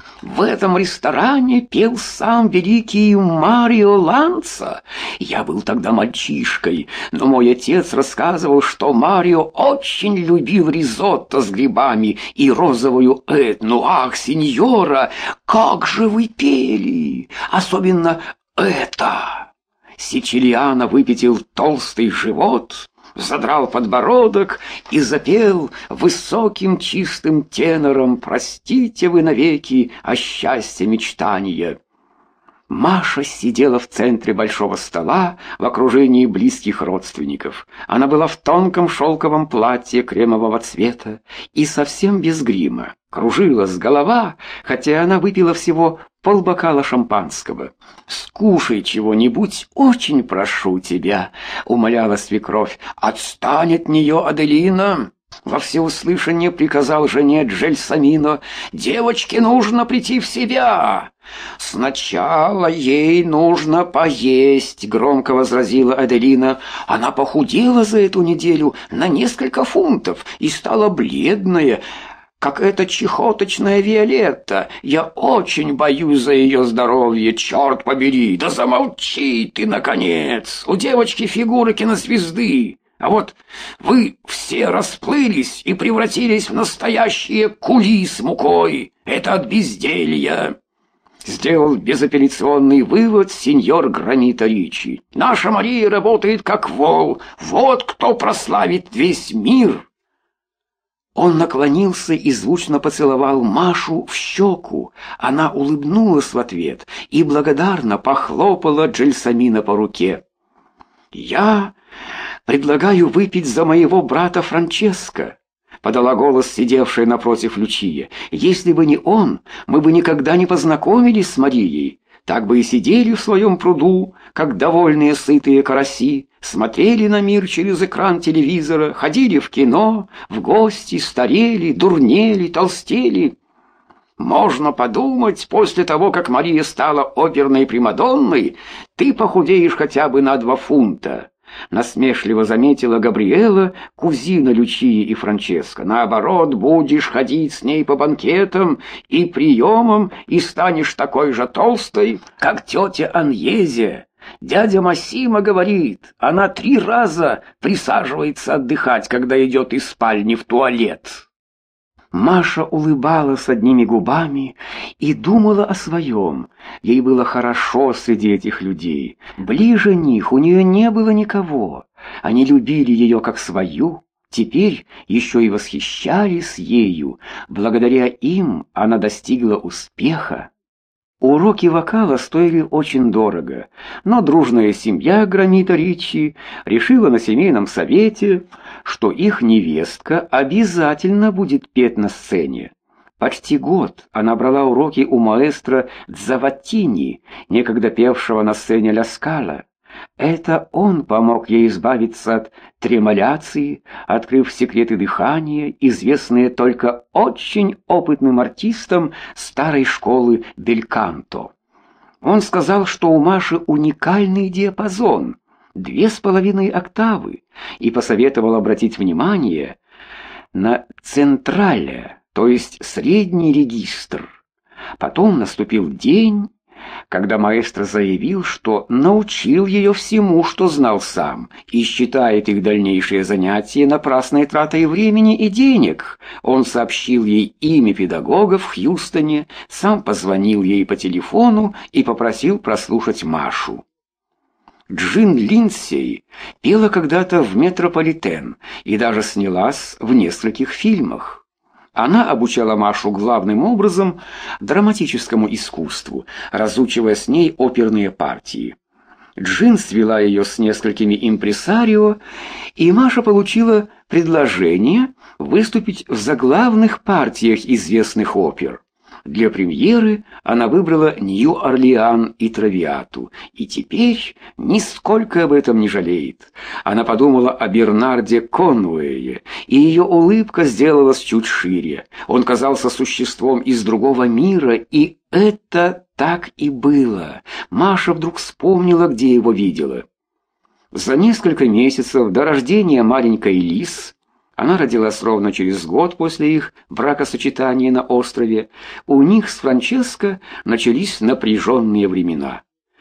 В этом ресторане пел сам великий Марио Ланца. Я был тогда мальчишкой, но мой отец рассказывал, что Марио очень любил ризотто с грибами и розовую Этну. Ах, сеньора, как же вы пели! Особенно это!» Сицилиано выпятил толстый живот, задрал подбородок и запел высоким чистым тенором: «Простите вы навеки о счастье мечтания». Маша сидела в центре большого стола в окружении близких родственников. Она была в тонком шелковом платье кремового цвета и совсем без грима. Кружилась голова, хотя она выпила всего полбокала шампанского. «Скушай чего-нибудь, очень прошу тебя», — умоляла свекровь. «Отстань от нее, Аделина!» Во всеуслышание приказал жене Джельсамино: «Девочке нужно прийти в себя». «Сначала ей нужно поесть», — громко возразила Аделина. «Она похудела за эту неделю на несколько фунтов и стала бледная, как эта чехоточная Виолетта. Я очень боюсь за ее здоровье, черт побери!» «Да замолчи ты, наконец! У девочки фигура кинозвезды. А вот вы все расплылись и превратились в настоящие кули с мукой. Это от безделья», — сделал безапелляционный вывод сеньор Гранита Ричи. «Наша Мария работает как вол. Вот кто прославит весь мир». Он наклонился и звучно поцеловал Машу в щеку. Она улыбнулась в ответ и благодарно похлопала Джельсамино по руке. «Я предлагаю выпить за моего брата Франческо», — подала голос сидевшая напротив Лючия. «Если бы не он, мы бы никогда не познакомились с Марией. Так бы и сидели в своем пруду, как довольные сытые караси, смотрели на мир через экран телевизора, ходили в кино, в гости, старели, дурнели, толстели. Можно подумать, после того, как Мария стала оперной примадонной, ты похудеешь хотя бы на 2 фунта», — насмешливо заметила Габриэла, кузина Лючии и Франческо. «Наоборот, будешь ходить с ней по банкетам и приемам и станешь такой же толстой, как тетя Аньезия. Дядя Массимо говорит, она 3 раза присаживается отдыхать, когда идет из спальни в туалет». Маша улыбалась одними губами и думала о своем. Ей было хорошо среди этих людей. Ближе них у нее не было никого. Они любили ее как свою, теперь еще и восхищались ею. Благодаря им она достигла успеха. Уроки вокала стоили очень дорого, но дружная семья Гранита Ричи решила на семейном совете, что их невестка обязательно будет петь на сцене. Почти год она брала уроки у маэстро Дзаваттини, некогда певшего на сцене Ля Скала. Это он помог ей избавиться от тремоляции, открыв секреты дыхания, известные только очень опытным артистам старой школы бель канто. Он сказал, что у Маши уникальный диапазон, 2,5 октавы, и посоветовал обратить внимание на централе, то есть средний регистр. Потом наступил день, когда маэстро заявил, что научил ее всему, что знал сам, и считает их дальнейшие занятия напрасной тратой времени и денег. Он сообщил ей имя педагога в Хьюстоне, сам позвонил ей по телефону и попросил прослушать Машу. Джин Линдсей пела когда-то в Метрополитен и даже снялась в нескольких фильмах. Она обучала Машу главным образом драматическому искусству, разучивая с ней оперные партии. Джин свела ее с несколькими импресарио, и Маша получила предложение выступить в заглавных партиях известных опер. Для премьеры она выбрала «Нью-Орлеан» и «Травиату», и теперь нисколько об этом не жалеет. Она подумала о Бернарде Конуэе, и ее улыбка сделалась чуть шире. Он казался существом из другого мира, и это так и было. Маша вдруг вспомнила, где его видела. За несколько месяцев до рождения маленькой Лиз Она родилась ровно через год после их бракосочетания на острове. У них с Франческо начались напряженные времена.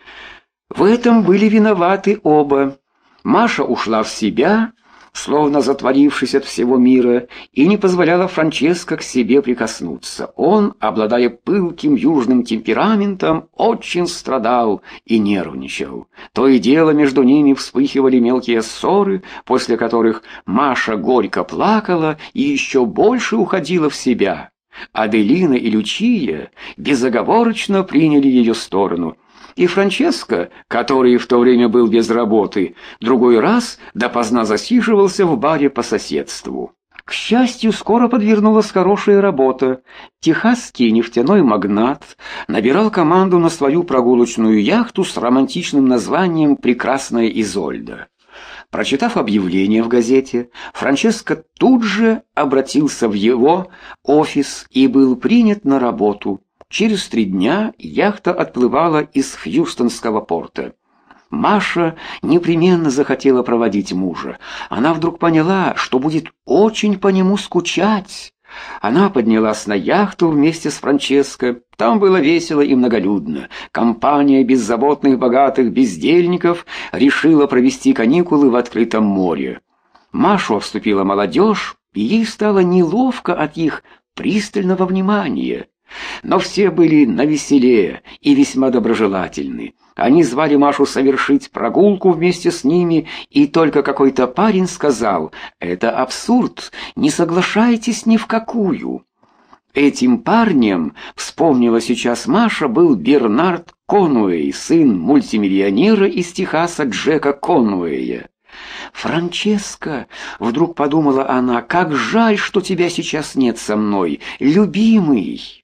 В этом были виноваты оба. Маша ушла в себя, словно затворившись от всего мира, и не позволяла Франческо к себе прикоснуться. Он, обладая пылким южным темпераментом, очень страдал и нервничал. То и дело между ними вспыхивали мелкие ссоры, после которых Маша горько плакала и еще больше уходила в себя. Аделина и Лючия безоговорочно приняли ее сторону. И Франческо, который в то время был без работы, другой раз допоздна засиживался в баре по соседству. К счастью, скоро подвернулась хорошая работа. Техасский нефтяной магнат набирал команду на свою прогулочную яхту с романтичным названием «Прекрасная Изольда». Прочитав объявление в газете, Франческо тут же обратился в его офис и был принят на работу. Через 3 дня яхта отплывала из Хьюстонского порта. Маша непременно захотела проводить мужа. Она вдруг поняла, что будет очень по нему скучать. Она поднялась на яхту вместе с Франческо. Там было весело и многолюдно. Компания беззаботных богатых бездельников решила провести каникулы в открытом море. Машу вступила молодежь, и ей стало неловко от их пристального внимания. Но все были навеселе и весьма доброжелательны. Они звали Машу совершить прогулку вместе с ними, и только какой-то парень сказал: «Это абсурд, не соглашайтесь ни в какую». Этим парнем, вспомнила сейчас Маша, был Бернард Конуэй, сын мультимиллионера из Техаса Джека Конуэя. «Франческо», — вдруг подумала она, — «как жаль, что тебя сейчас нет со мной, любимый».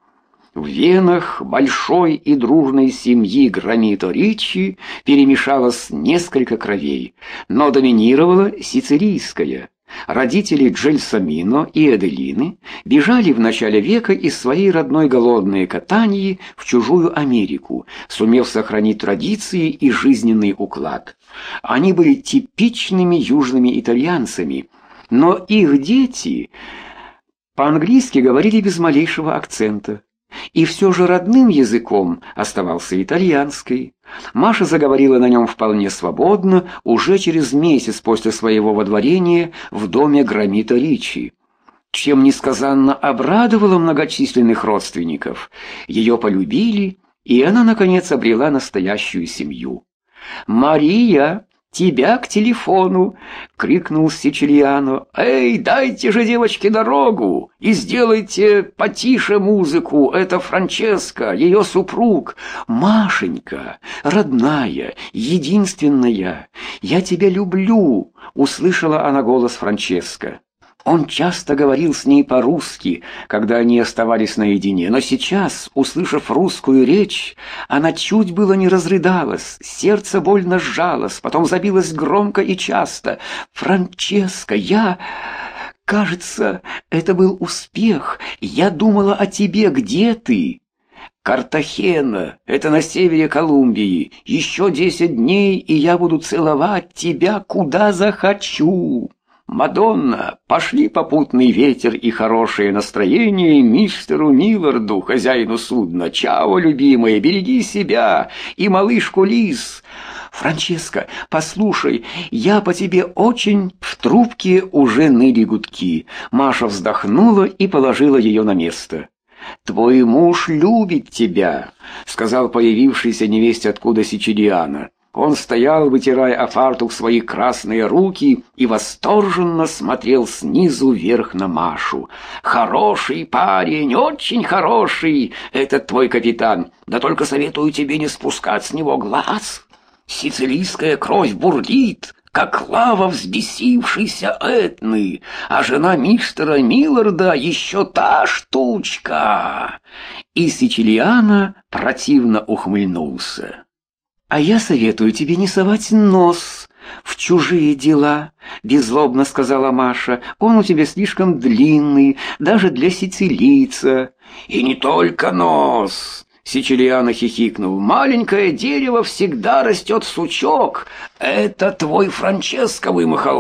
В венах большой и дружной семьи Грамито Риччи перемешалось несколько кровей, но доминировала сицилийская. Родители Джельсомино и Аделины бежали в начале века из своей родной голодной Катании в чужую Америку, сумев сохранить традиции и жизненный уклад. Они были типичными южными итальянцами, но их дети по-английски говорили без малейшего акцента. И все же родным языком оставался итальянский. Маша заговорила на нем вполне свободно уже через месяц после своего водворения в доме Грамито Риччи, чем несказанно обрадовала многочисленных родственников. Ее полюбили, и она, наконец, обрела настоящую семью. «Мария, тебя к телефону!» — крикнул Сичилиано. «Эй, дайте же девочке дорогу и сделайте потише музыку. Это Франческо, ее супруг. Машенька, родная, единственная, я тебя люблю!» — услышала она голос Франческо. Он часто говорил с ней по-русски, когда они оставались наедине, но сейчас, услышав русскую речь, она чуть было не разрыдалась, сердце больно сжалось, потом забилось громко и часто. «Франческо, кажется, это был успех. Я думала о тебе. Где ты?» «Картахена, это на севере Колумбии. Еще 10 дней, и я буду целовать тебя, куда захочу». «Мадонна, пошли попутный ветер и хорошее настроение мистеру Милларду, хозяину судна. Чао, любимая, береги себя и малышку Лиз. Франческо, послушай, я по тебе очень...» В трубке уже ныли гудки. Маша вздохнула и положила ее на место. «Твой муж любит тебя», — сказал появившийся невесть откуда Сичилиано. Он стоял, вытирая о фартук свои красные руки, и восторженно смотрел снизу вверх на Машу. «Хороший парень, очень хороший, этот твой капитан. Да только советую тебе не спускать с него глаз. Сицилийская кровь бурлит, как лава взбесившейся Этны, а жена мистера Милларда еще та штучка». И Сичилиано противно ухмыльнулся. «А я советую тебе не совать нос в чужие дела», — беззлобно сказала Маша. «Он у тебя слишком длинный, даже для сицилийца». «И не только нос», — Сичилиано хихикнул. «Маленькое дерево всегда растет сучок. Это твой Франческо вымахал.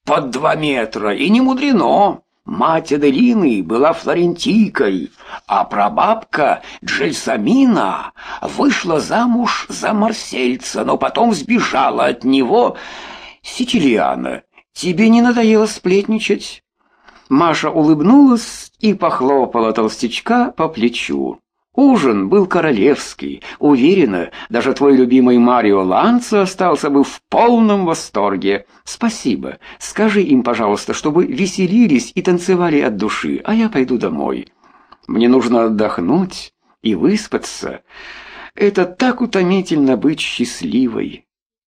под 2 метра, и не мудрено. Мать Аделины была флорентийкой, а прабабка Джельсамина вышла замуж за марсельца, но потом сбежала от него. Сицилиана, тебе не надоело сплетничать?» Маша улыбнулась и похлопала толстячка по плечу. Ужин был королевский. Уверена, даже твой любимый Марио Ланцо остался бы в полном восторге. Спасибо. Скажи им, пожалуйста, чтобы веселились и танцевали от души, а я пойду домой. Мне нужно отдохнуть и выспаться. Это так утомительно быть счастливой.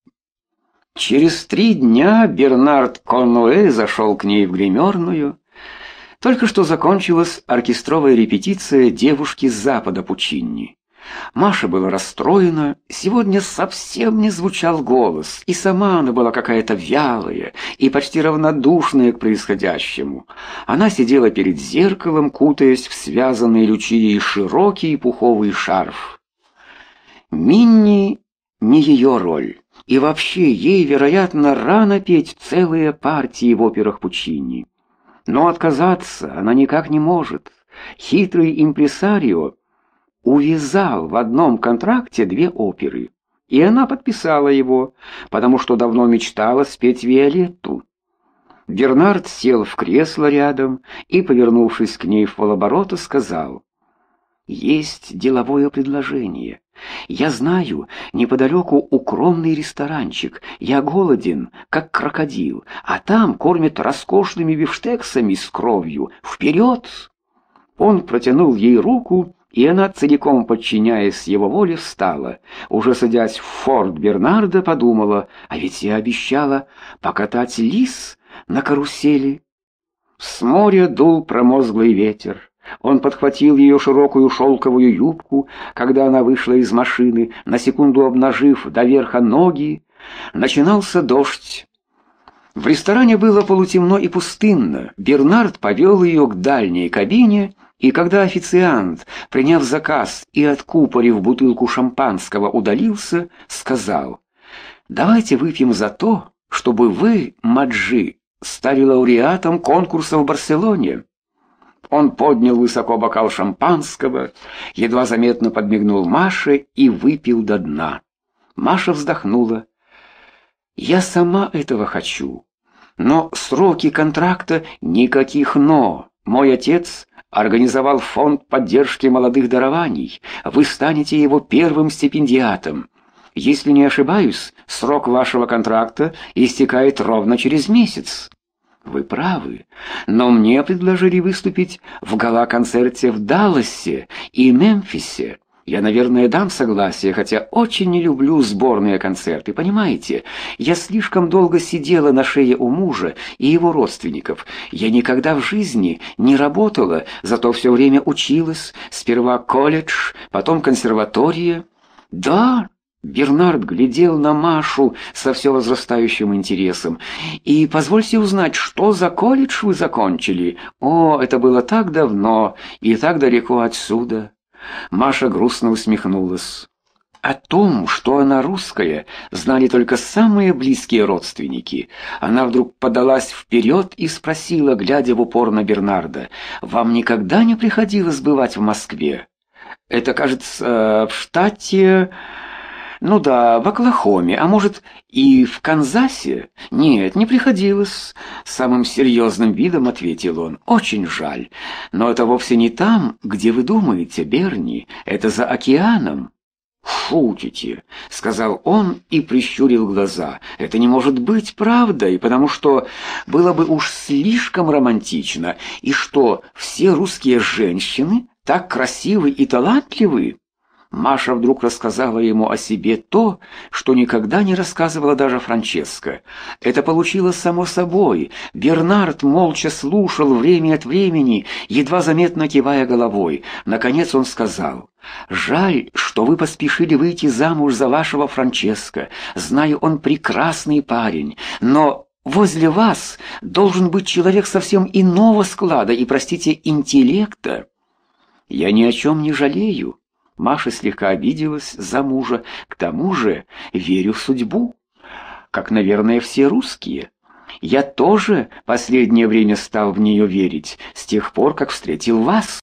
Через 3 дня Бернард Конуэ зашел к ней в гримерную. Только что закончилась оркестровая репетиция «Девушки с запада» Пуччини. Маша была расстроена, сегодня совсем не звучал голос, и сама она была какая-то вялая и почти равнодушная к происходящему. Она сидела перед зеркалом, кутаясь в связанный Лючией широкий пуховый шарф. Минни не ее роль, и вообще ей, вероятно, рано петь целые партии в операх Пуччини. Но отказаться она никак не может. Хитрый импресарио увязал в одном контракте 2 оперы, и она подписала его, потому что давно мечтала спеть Виолетту. Бернард сел в кресло рядом и, повернувшись к ней вполоборота, сказал: «Есть деловое предложение. Я знаю, неподалеку укромный ресторанчик. Я голоден, как крокодил, а там кормят роскошными бифштексами с кровью. Вперед!» Он протянул ей руку, и она, целиком подчиняясь его воле, встала. Уже садясь в форт Бернарда, подумала: а ведь я обещала покатать лис на карусели. С моря дул промозглый ветер. Он подхватил ее широкую шелковую юбку, когда она вышла из машины, на секунду обнажив до верха ноги. Начинался дождь. В ресторане было полутемно и пустынно. Бернард повел ее к дальней кабине, и когда официант, приняв заказ и откупорив бутылку шампанского, удалился, сказал: «Давайте выпьем за то, чтобы вы, Маджи, стали лауреатом конкурса в Барселоне». Он поднял высоко бокал шампанского, едва заметно подмигнул Маше и выпил до дна. Маша вздохнула. «Я сама этого хочу. Но сроки контракта никаких «но». Мой отец организовал фонд поддержки молодых дарований. Вы станете его первым стипендиатом. Если не ошибаюсь, срок вашего контракта истекает ровно через месяц». «Вы правы, но мне предложили выступить в гала-концерте в Далласе и Мемфисе. Я, наверное, дам согласие, хотя очень не люблю сборные концерты, понимаете? Я слишком долго сидела на шее у мужа и его родственников. Я никогда в жизни не работала, зато все время училась. Сперва колледж, потом консерватория». «Да». Бернард глядел на Машу со все возрастающим интересом. «И позвольте узнать, что за колледж вы закончили? О, это было так давно и так далеко отсюда». Маша грустно усмехнулась. О том, что она русская, знали только самые близкие родственники. Она вдруг подалась вперед и спросила, глядя в упор на Бернарда: «Вам никогда не приходилось бывать в Москве?» «Это, кажется, в штате...» «Ну да, в Оклахоме, а может, и в Канзасе?» «Нет, не приходилось», — самым серьезным видом ответил он. «Очень жаль, но это вовсе не там, где вы думаете, Берни, это за океаном». «Шутите», — сказал он и прищурил глаза. «Это не может быть правдой, потому что было бы уж слишком романтично. И что, все русские женщины так красивы и талантливы?» Маша вдруг рассказала ему о себе то, что никогда не рассказывала даже Франческа. Это получилось само собой. Бернард молча слушал время от времени, едва заметно кивая головой. Наконец он сказал: «Жаль, что вы поспешили выйти замуж за вашего Франческо. Знаю, он прекрасный парень, но возле вас должен быть человек совсем иного склада и, простите, интеллекта». «Я ни о чем не жалею». Маша слегка обиделась за мужа. «К тому же верю в судьбу, как, наверное, все русские. Я тоже последнее время стал в нее верить, с тех пор, как встретил вас.